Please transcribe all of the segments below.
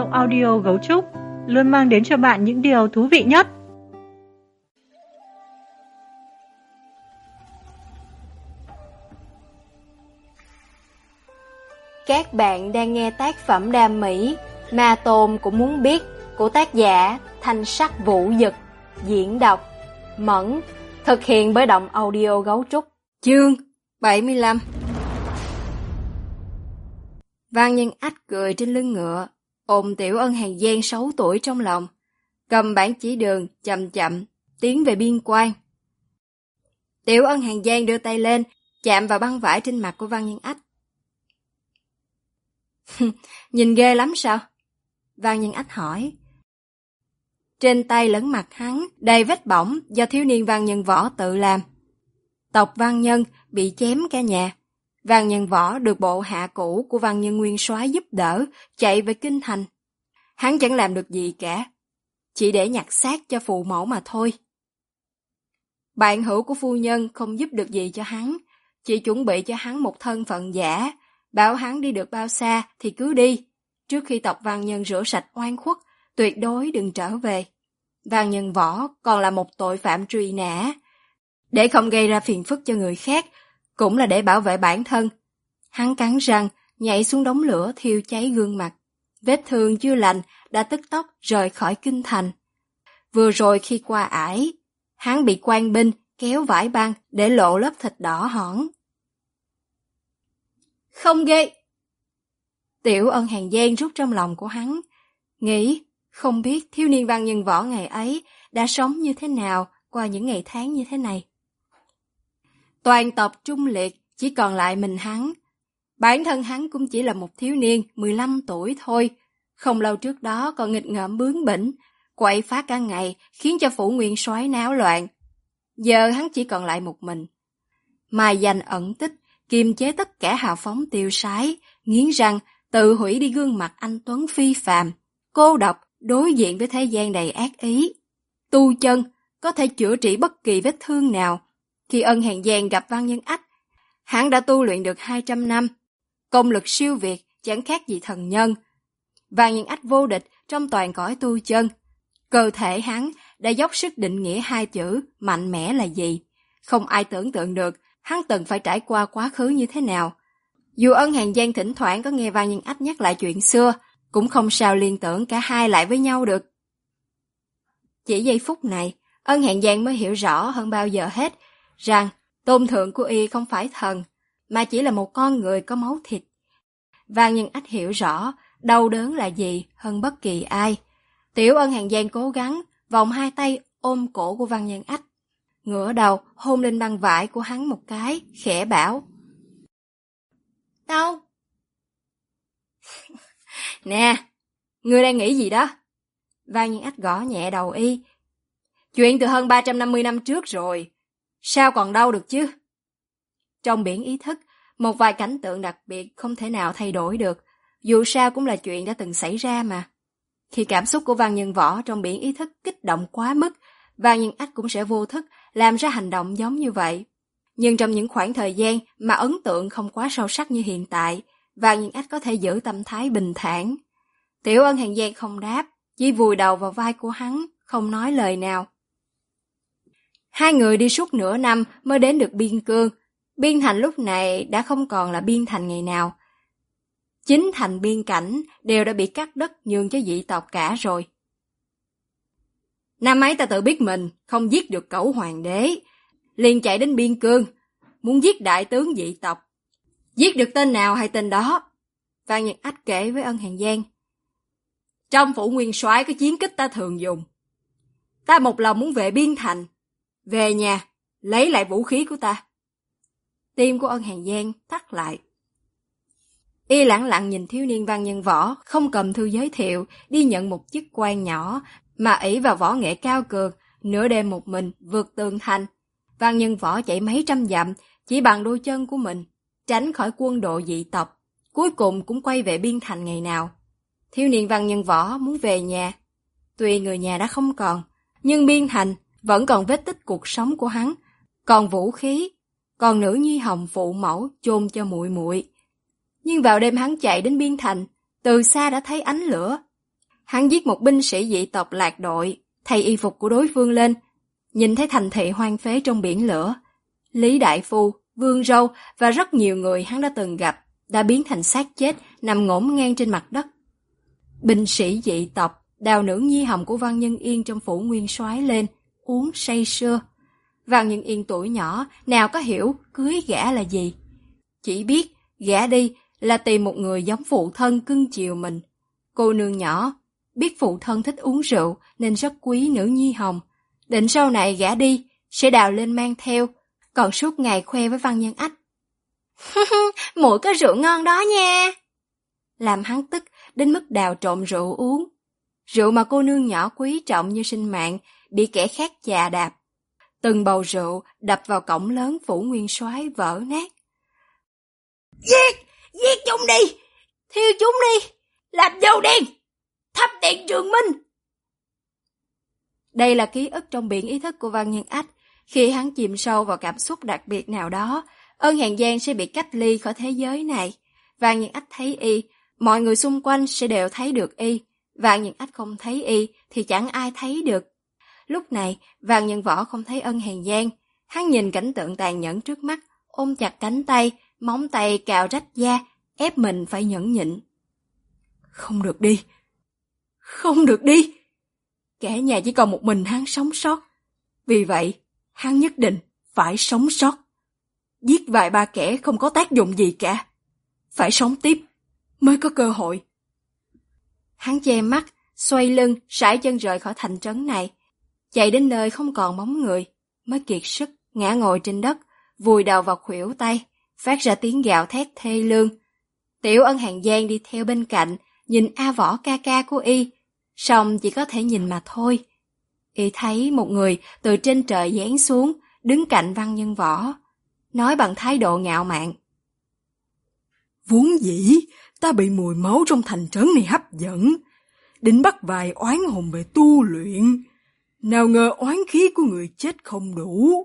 audio Gấu Trúc luôn mang đến cho bạn những điều thú vị nhất. Các bạn đang nghe tác phẩm đam mỹ Ma Tôn Cũng Muốn Biết của tác giả Thanh Sắc Vũ Dực, diễn đọc Mẫn, thực hiện bởi Động Audio Gấu Trúc. Chương 75. Văn Nhân Ách cười trên lưng ngựa, ôm Tiểu Ân hàng gian 6 tuổi trong lòng, cầm bản chỉ đường chậm chậm tiến về biên quan. Tiểu Ân hàng gian đưa tay lên, chạm vào băng vải trên mặt của Văn Nhân Ách. Nhìn ghê lắm sao? Văn Nhân Ách hỏi. Trên tay lẫn mặt hắn đầy vết bỏng do thiếu niên Văn Nhân Võ tự làm. Tộc Văn Nhân bị chém cả nhà. Văn Nhân Võ được bộ hạ cũ của Văn Nhân Nguyên Soái giúp đỡ chạy về kinh thành. Hắn chẳng làm được gì cả, chỉ để nhặt xác cho phụ mẫu mà thôi. Bạn hữu của phu nhân không giúp được gì cho hắn, chỉ chuẩn bị cho hắn một thân phận giả, bảo hắn đi được bao xa thì cứ đi, trước khi tộc Văn Nhân rửa sạch oan khuất, tuyệt đối đừng trở về. Văn Nhân Võ còn là một tội phạm truy nã, để không gây ra phiền phức cho người khác, cũng là để bảo vệ bản thân. Hắn cắn răng, nhảy xuống đống lửa thiêu cháy gương mặt. Vết thương chưa lành đã tức tốc rời khỏi kinh thành. Vừa rồi khi qua ải, hắn bị quan binh kéo vải băng để lộ lớp thịt đỏ hỏn. Không ghê! Tiểu Ân hàng gian rút trong lòng của hắn, nghĩ không biết thiếu niên Văn Nhân Võ ngày ấy đã sống như thế nào qua những ngày tháng như thế này. Toàn tộc trung liệt chỉ còn lại mình hắn. Bản thân hắn cũng chỉ là một thiếu niên 15 tuổi thôi, không lâu trước đó còn nghịch ngợm bướng bỉnh, quậy phá cả ngày khiến cho phủ nguyên soái náo loạn. Giờ hắn chỉ còn lại một mình. Mai danh ẩn tích, kiềm chế tất cả hào phóng tiêu sái, nghiến răng tự hủy đi gương mặt anh tuấn phi phàm, cô độc đối diện với thế gian đầy ác ý. Tu chân có thể chữa trị bất kỳ vết thương nào. Khi Ân hàng gian gặp Văn Nhân Ách, hắn đã tu luyện được 200 năm, công lực siêu việt chẳng khác gì thần nhân. Văn Nhân Ách vô địch trong toàn cõi tu chân. Cơ thể hắn đã dốc sức định nghĩa hai chữ mạnh mẽ là gì. Không ai tưởng tượng được hắn từng phải trải qua quá khứ như thế nào. Dù Ân hàng gian thỉnh thoảng có nghe Văn Nhân Ách nhắc lại chuyện xưa, cũng không sao liên tưởng cả hai lại với nhau được. Chỉ giây phút này, Ân hàng gian mới hiểu rõ hơn bao giờ hết rằng tôn thượng của y không phải thần, mà chỉ là một con người có máu thịt. Văn Nhân Ách hiểu rõ đau đớn là gì hơn bất kỳ ai. Tiểu Ân hàng gian cố gắng vòng hai tay ôm cổ của Văn Nhân Ách, ngửa đầu hôn lên băng vải của hắn một cái, khẽ bảo. Đau. Nè, ngươi đang nghĩ gì đó? Văn Nhân Ách gõ nhẹ đầu y. Chuyện từ hơn 350 năm trước rồi, sao còn đau được chứ? Trong biển ý thức, một vài cảnh tượng đặc biệt không thể nào thay đổi được, dù sao cũng là chuyện đã từng xảy ra mà. Khi cảm xúc của Văn Nhân Võ trong biển ý thức kích động quá mức, Văn Nhân Ách cũng sẽ vô thức làm ra hành động giống như vậy. Nhưng trong những khoảng thời gian mà ấn tượng không quá sâu sắc như hiện tại, Văn Nhân Ách có thể giữ tâm thái bình thản. Tiểu Ân hàng gian không đáp, chỉ vùi đầu vào vai của hắn, không nói lời nào. Hai người đi suốt nửa năm mới đến được biên cương. Biên thành lúc này đã không còn là biên thành ngày nào. Chính thành biên cảnh đều đã bị cắt đất nhường cho dị tộc cả rồi. Năm ấy ta tự biết mình không giết được cẩu hoàng đế, liền chạy đến biên cương, muốn giết đại tướng dị tộc. Giết được tên nào hay tên đó. Văn Nhân Ách kể với Ân hàng gian. Trong phủ nguyên soái có chiến kích ta thường dùng. Ta một lòng muốn về biên thành, về nhà, lấy lại vũ khí của ta. Tim của Ân hàng gian thắt lại. Y lẳng lặng nhìn thiếu niên Văn Nhân Võ không cầm thư giới thiệu đi nhận một chức quan nhỏ mà ỷ vào võ nghệ cao cường, nửa đêm một mình vượt tường thành. Văn Nhân Võ chạy mấy trăm dặm chỉ bằng đôi chân của mình, tránh khỏi quân đội dị tộc, cuối cùng cũng quay về biên thành ngày nào. Thiếu niên Văn Nhân Võ muốn về nhà. Tuy người nhà đã không còn, nhưng biên thành vẫn còn vết tích cuộc sống của hắn, còn vũ khí, còn nữ nhi hồng phụ mẫu chôn cho muội muội. Nhưng vào đêm hắn chạy đến biên thành, từ xa đã thấy ánh lửa. Hắn giết một binh sĩ dị tộc lạc đội, thay y phục của đối phương lên, nhìn thấy thành thị hoang phế trong biển lửa. Lý Đại Phu, Vương Râu và rất nhiều người hắn đã từng gặp đã biến thành xác chết nằm ngổn ngang trên mặt đất. Binh sĩ dị tộc đào nửa nhi hồng của Văn Nhân Yên trong phủ nguyên soái lên, uống say sưa. Văn Nhân Yên tuổi nhỏ, nào có hiểu cưới gả là gì. Chỉ biết gả đi là tìm một người giống phụ thân cưng chiều mình. Cô nương nhỏ, biết phụ thân thích uống rượu nên rất quý nữ nhi hồng. Định sau này gả đi, sẽ đào lên mang theo, còn suốt ngày khoe với Văn Nhân Ách. Muội có rượu ngon đó nha. Làm hắn tức đến mức đào trộm rượu uống. Rượu mà cô nương nhỏ quý trọng như sinh mạng bị kẻ khác chà đạp. Từng bầu rượu đập vào cổng lớn phủ nguyên soái vỡ nát. Giết chúng đi, thiêu chúng đi, làm dầu đen, thắp đèn Trường Minh. Đây là ký ức trong biển ý thức của Văn Nhân Ách. Khi hắn chìm sâu vào cảm xúc đặc biệt nào đó, Ân Hàn Giang sẽ bị cách ly khỏi thế giới này. Văn Nhân Ách thấy y, mọi người xung quanh sẽ đều thấy được y. Văn Nhân Ách không thấy y thì chẳng ai thấy được. Lúc này, Văn Nhân Võ không thấy Ân Hàn Giang. Hắn nhìn cảnh tượng tàn nhẫn trước mắt, ôm chặt cánh tay, móng tay cào rách da, ép mình phải nhẫn nhịn. Không được đi. Không được đi. Cả nhà chỉ còn một mình hắn sống sót. Vì vậy, hắn nhất định phải sống sót. Giết vài ba kẻ không có tác dụng gì cả. Phải sống tiếp mới có cơ hội. Hắn che mắt, xoay lưng, sải chân rời khỏi thành trấn này. Chạy đến nơi không còn bóng người, mới kiệt sức, ngã ngồi trên đất, vùi đầu vào khuỷu tay, phát ra tiếng gào thét thê lương. Tiểu Ân Hàn Giang đi theo bên cạnh, nhìn A Võ ca ca của y, song chỉ có thể nhìn mà thôi. Y thấy một người từ trên trời giáng xuống, đứng cạnh Văn Nhân Võ, nói bằng thái độ ngạo mạn. Vốn dĩ, ta bị mùi máu trong thành trấn này hấp dẫn, định bắt vài oán hồn về tu luyện. Nào ngờ oán khí của người chết không đủ.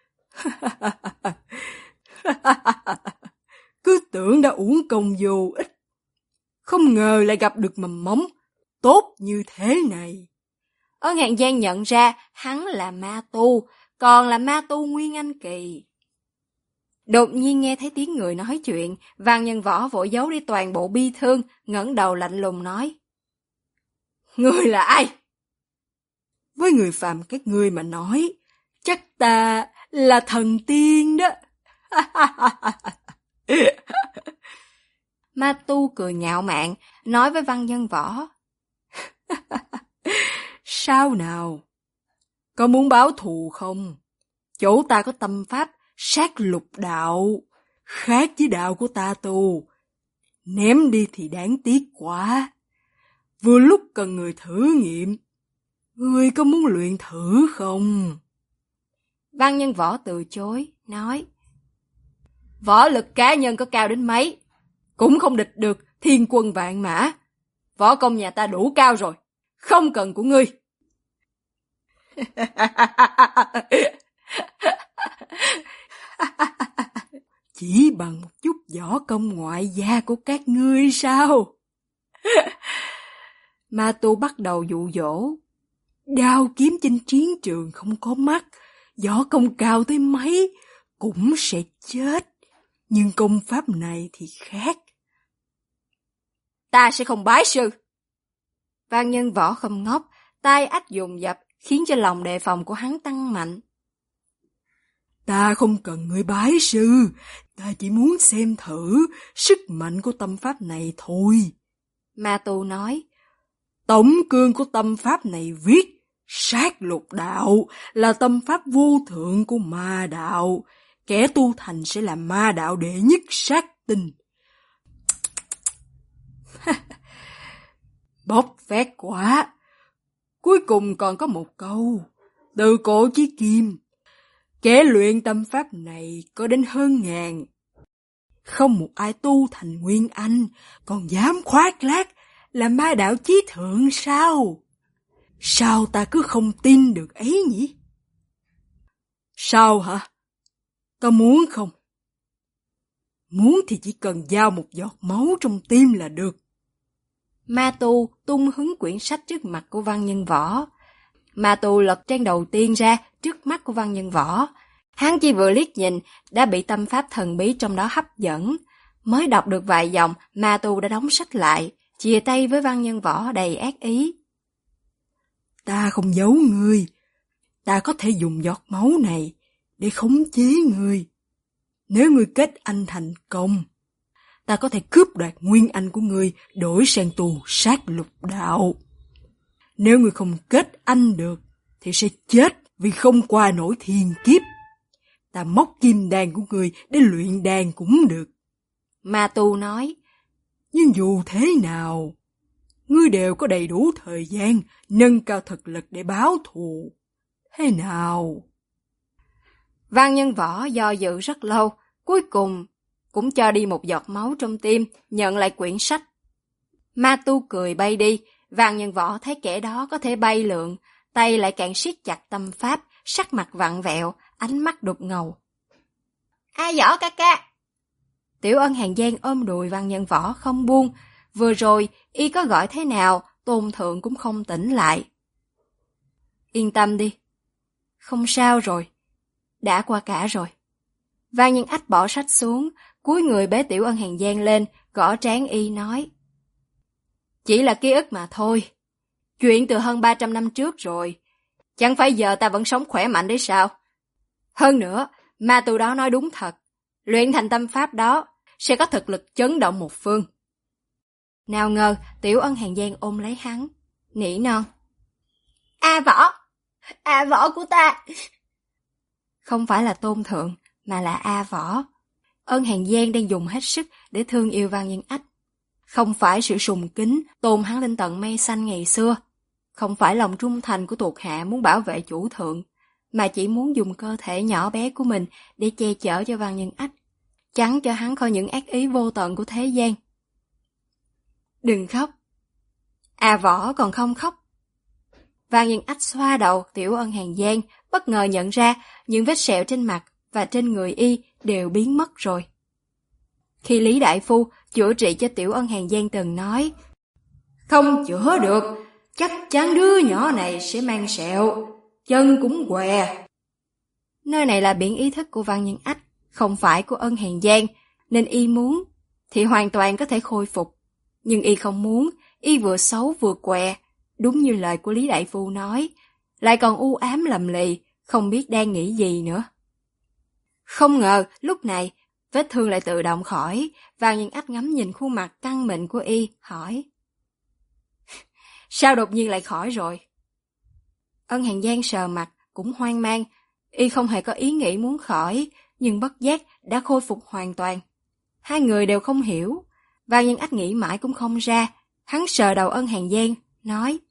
Cứ tưởng đã uổng công vô ích. Không ngờ lại gặp được mầm mống tốt như thế này. Ân Hàn Giang nhận ra hắn là ma tu, còn là ma tu Nguyên Anh Kỳ. Đột nhiên nghe thấy tiếng người nói chuyện, Văn Nhân Võ vội giấu đi toàn bộ bi thương, ngẩng đầu lạnh lùng nói. Ngươi là ai? Với người phàm các ngươi mà nói, chắc ta là thần tiên đó. Ma tu cười ngạo mạn, nói với Văn Nhân Võ. Sao nào? Có muốn báo thù không? Chỗ ta có tâm pháp sát lục đạo, khác với đạo của ta tu. Ném đi thì đáng tiếc quá. Vừa lúc cần người thử nghiệm. Ngươi có muốn luyện thử không? Văn Nhân Võ từ chối, nói. Võ lực cá nhân có cao đến mấy, cũng không địch được thiên quân vạn mã. Võ công nhà ta đủ cao rồi, không cần của ngươi. Chỉ bằng một chút võ công ngoại gia của các ngươi sao? Ma tu bắt đầu dụ dỗ. Đao kiếm trên chiến trường không có mắt, võ công cao tới mấy cũng sẽ chết. Nhưng công pháp này thì khác. Ta sẽ không bái sư. Văn Nhân Võ không ngốc, tai ách dồn dập khiến cho lòng đề phòng của hắn tăng mạnh. Ta không cần ngươi bái sư, ta chỉ muốn xem thử sức mạnh của tâm pháp này thôi. Ma tu nói. Tổng cương của tâm pháp này viết sát lục đạo là tâm pháp vô thượng của ma đạo. Kẻ tu thành sẽ là ma đạo đệ nhất sát tinh. Bốc phét quá. Cuối cùng còn có một câu. Từ cổ chí kim. Kẻ luyện tâm pháp này có đến hơn 1000. Không một ai tu thành Nguyên Anh còn dám khoác lác là ma đạo chí thượng sao? Sao ta cứ không tin được ấy nhỉ? Sao hả? Có muốn không? Muốn thì chỉ cần giao một giọt máu trong tim là được. Ma Tu tung hứng quyển sách trước mặt của Văn Nhân Võ. Ma Tu lật trang đầu tiên ra trước mắt của Văn Nhân Võ. Hắn chỉ vừa liếc nhìn đã bị tâm pháp thần bí trong đó hấp dẫn. Mới đọc được vài dòng, Ma Tu đã đóng sách lại, chìa tay với Văn Nhân Võ đầy ác ý. Ta không giấu ngươi. Ta có thể dùng giọt máu này để khống chế ngươi. Nếu ngươi kết anh thành công, ta có thể cướp đoạt nguyên anh của ngươi đổi sang tù sát lục đạo. Nếu ngươi không kết anh được, thì sẽ chết vì không qua nổi thiên kiếp. Ta móc kim đan của ngươi để luyện đan cũng được. Ma Tu nói, nhưng dù thế nào, ngươi đều có đầy đủ thời gian nâng cao thực lực để báo thù. Thế nào? Văn Nhân Võ do dự rất lâu, cuối cùng cũng cho đi một giọt máu trong tim, nhận lại quyển sách. Ma Tu cười bay đi, Văn Nhân Võ thấy kẻ đó có thể bay lượn, tay lại càng siết chặt tâm pháp, sắc mặt vặn vẹo, ánh mắt đục ngầu. A Võ ca ca! Tiểu Ân Hàng Giang ôm đùi Văn Nhân Võ không buông, vừa rồi y có gọi thế nào, Tôn Thượng cũng không tỉnh lại. Yên tâm đi, không sao rồi, đã qua cả rồi. Văn Nhân Ách bỏ sách xuống, cúi người bế Tiểu Ân Hàng Giang lên, gõ trán y nói. Chỉ là ký ức mà thôi, chuyện từ hơn 300 năm trước rồi, chẳng phải giờ ta vẫn sống khỏe mạnh đấy sao? Hơn nữa, Ma Tu đó nói đúng thật, luyện thành tâm pháp đó sẽ có thực lực chấn động một phương. Nào ngờ Tiểu Ân Hàng Giang ôm lấy hắn, nỉ non. A Võ của ta. Không phải là Tôn Thượng, mà là A Võ. Ân Hàng Giang đang dùng hết sức để thương yêu Văn Nhân Ách. Không phải sự sùng kính tôn hắn lên tận mây xanh ngày xưa, không phải lòng trung thành của thuộc hạ muốn bảo vệ chủ thượng, mà chỉ muốn dùng cơ thể nhỏ bé của mình để che chở cho Văn Nhân Ách, chắn cho hắn khỏi những ác ý vô tận của thế gian. Đừng khóc. A Võ còn không khóc. Văn Nhân Ách xoa đầu Tiểu Ân Hàng Giang, bất ngờ nhận ra những vết sẹo trên mặt và trên người y đều biến mất rồi. Khi Lý Đại Phu chữa trị cho Tiểu Ân Hàng Giang từng nói, không chữa được, chắc chắn đứa nhỏ này sẽ mang sẹo, chân cũng què. Nơi này là biển ý thức của Văn Nhân Ách, không phải của Ân Hàng Giang, nên y muốn thì hoàn toàn có thể khôi phục. Nhưng y không muốn, y vừa xấu vừa què, đúng như lời của Lý Đại Phu nói, lại còn u ám lầm lì, không biết đang nghĩ gì nữa. Không ngờ, lúc này, vết thương lại tự động khỏi, Văn Nhân Ách ngắm nhìn khuôn mặt căng mịn của y, hỏi. Sao đột nhiên lại khỏi rồi? Ân Hàng Giang sờ mặt, cũng hoang mang, y không hề có ý nghĩ muốn khỏi, nhưng bất giác đã khôi phục hoàn toàn. Hai người đều không hiểu, Văn Nhân Ách nghĩ mãi cũng không ra, hắn sờ đầu Ân Hàng Giang, nói.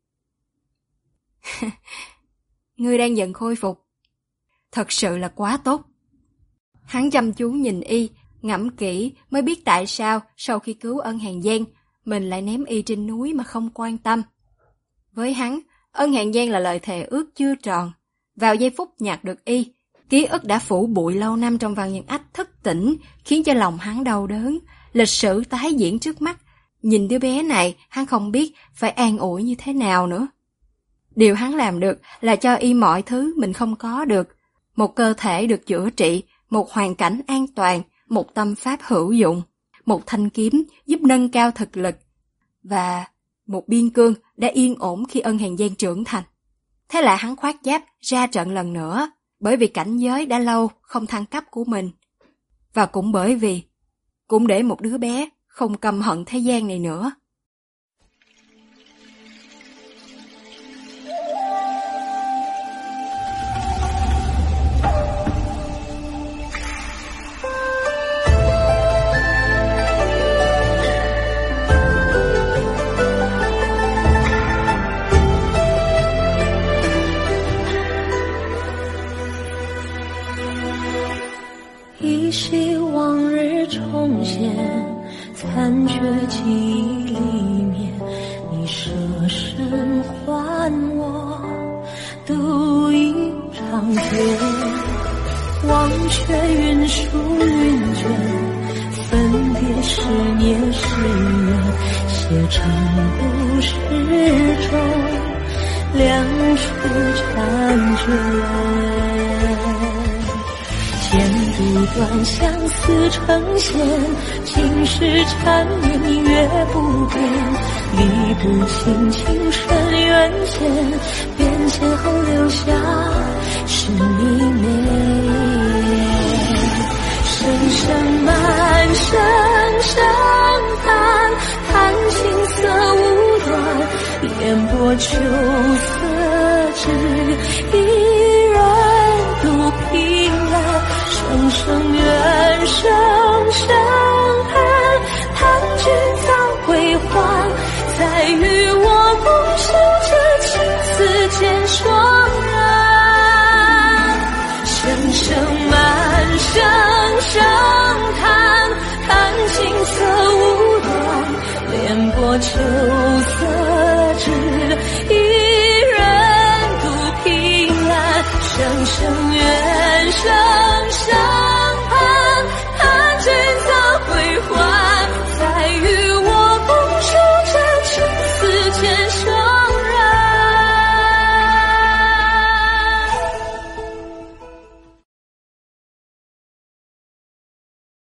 Ngươi đang dần khôi phục. Thật sự là quá tốt. Hắn chăm chú nhìn y, ngẫm kỹ mới biết tại sao sau khi cứu Ân Hàng Giang, mình lại ném y trên núi mà không quan tâm. Với hắn, Ân Hàng Giang là lời thề ước chưa tròn. Vào giây phút nhặt được y, ký ức đã phủ bụi lâu năm trong Văn Nhân Ách thức tỉnh, khiến cho lòng hắn đau đớn. Lịch sử tái diễn trước mắt. Nhìn đứa bé này, hắn không biết phải an ủi như thế nào nữa. Điều hắn làm được là cho y mọi thứ mình không có được. Một cơ thể được chữa trị, một hoàn cảnh an toàn, một tâm pháp hữu dụng, một thanh kiếm giúp nâng cao thực lực, và một biên cương đã yên ổn khi Ân Hàng Giang trưởng thành. Thế là hắn khoác giáp ra trận lần nữa, bởi vì cảnh giới đã lâu không thăng cấp của mình. Và cũng bởi vì, cũng để một đứa bé không căm hận thế gian này nữa. 依稀往日重现，残缺记忆里面，你舍身还我独饮长天，忘却云舒云卷，分别10年10月。 写成故事中两处婵娟。剪不断，相思成线，今世缠绵月不变，理不清情深缘浅，变迁后留下是你美。声声满声声叹，叹青涩无端，烟波秋色只一人独凭栏。声声怨，声声恨，叹君早归还，再与我共守这青丝渐霜染。声声满，声声叹，叹青涩无端，莲波秋色只一人独凭栏。声声怨，声声